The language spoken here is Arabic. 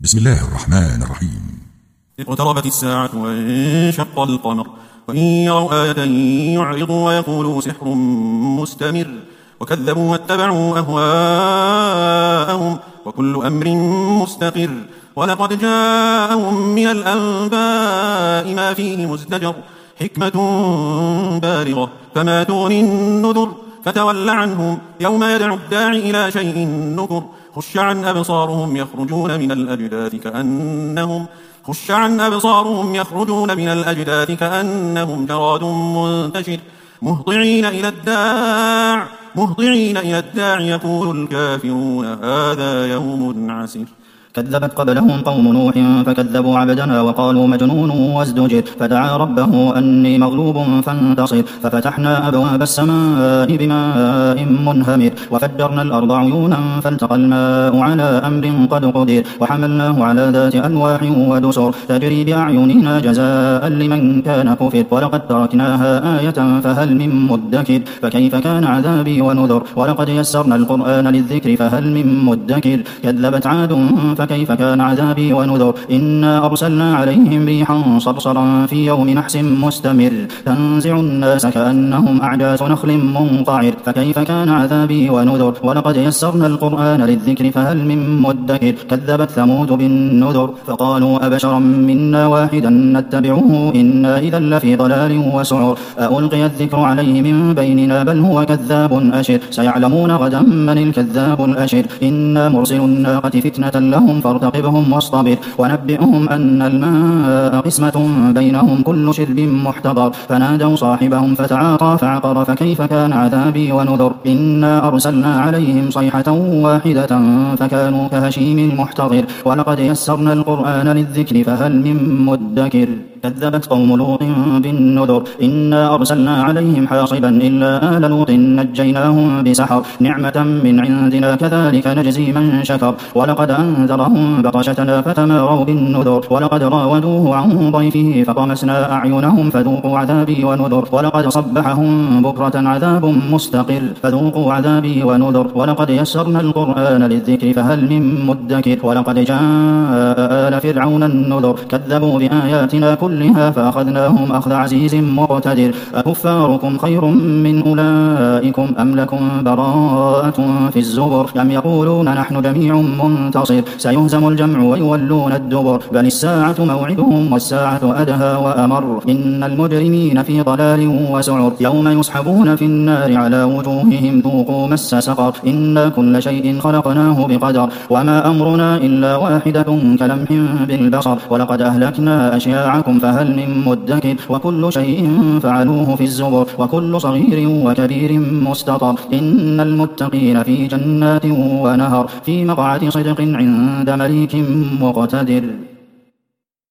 بسم الله الرحمن الرحيم. اقتربت الساعة وانشق القمر وإن يروا آية يعرضوا ويقولوا سحر مستمر وكذبوا واتبعوا أهواءهم وكل أمر مستقر ولقد جاءهم من الأنباء ما فيه مزدجر حكمة بالغة فما تغني النذر فتول عنهم يوم يدعو الداعي إلى شيء نكر خش عن أبصارهم يخرجون من الأجداث كأنهم جراد منتشر مهطعين إلى الداع يقول الكافرون هذا يوم عسر. كذبت قبلهم قوم نوح فكذبوا عبدنا وقالوا مجنون وازدجر فدعا ربه أني مغلوب فانتصر ففتحنا أبواب السماء بماء منهمر وفجرنا الأرض عيونا فالتقى الماء على أمر قد قدر وحملناه على ذات ألواح ودسر تجري بأعيننا جزاء لمن كان كفر ولقد تركناها آية فهل من مدكر فكيف كان عذابي ونذر ولقد يسرنا القرآن للذكر فهل من مدكر كذبت عاد فكيف كان عذابي ونذر إنا أرسلنا عليهم ريحا صرصرا في يوم نحس مستمر تنزع الناس كأنهم أعجاز نخل منقعر فكيف كان عذابي ونذر ولقد يسرنا القرآن للذكر فهل من مدكر كذبت ثمود بالنذر فقالوا أبشرا منا واحدا نتبعه إنا إذا لفي ضلال وسعر ألقي الذكر عليه من بيننا بل هو كذاب أشر سيعلمون غدا من الكذاب الأشر إنا مرسل الناقة فتنة لهم فارتقبهم واصطبر ونبئهم أن الماء قسمة بينهم كل شرب محتضر فنادوا صاحبهم فتعاطى فعقر فكيف كان عذابي ونذر إنا أرسلنا عليهم صيحة واحدة فكانوا كهشيم المحتضر ولقد يسرنا القرآن للذكر فهل من مدكر كذبت قوم لوط بالنذر إنا أرسلنا عليهم حاصبا إلا آل لوط نجيناهم بسحر نعمة من عندنا كذلك نجزي من شكر ولقد أنذرهم بطشتنا فتماروا بالنذر ولقد راودوه عن ضيفه فطمسنا أعينهم فذوقوا عذابي ونذر ولقد صبحهم بكرة عذاب مستقر فذوقوا عذابي ونذر ولقد يسرنا القرآن للذكر فهل من مدكر ولقد جاء آل فرعون النذر كذبوا بآياتنا كلها فأخذناهم أخذ عزيز مقتدر أكفاركم خير من أولئكم أم لكم براءة في الزبر أم يقولون نحن جميع منتصر سيهزم الجمع ويولون الدبر بل الساعة موعدهم والساعة أدهى وأمر إن المجرمين في ضلال وسعر يوم يسحبون في النار على وجوههم ذوقوا مس سقر إنا كل شيء خلقناه بقدر وما أمرنا إلا واحدة كلمح بالبصر ولقد أهلكنا أشياعكم فهل من مدكر وكل شيء فعلوه في الزبر وكل صغير وكبير مستطر إن المتقين في جنات ونهر في مقعد صدق عند مليك مقتدر.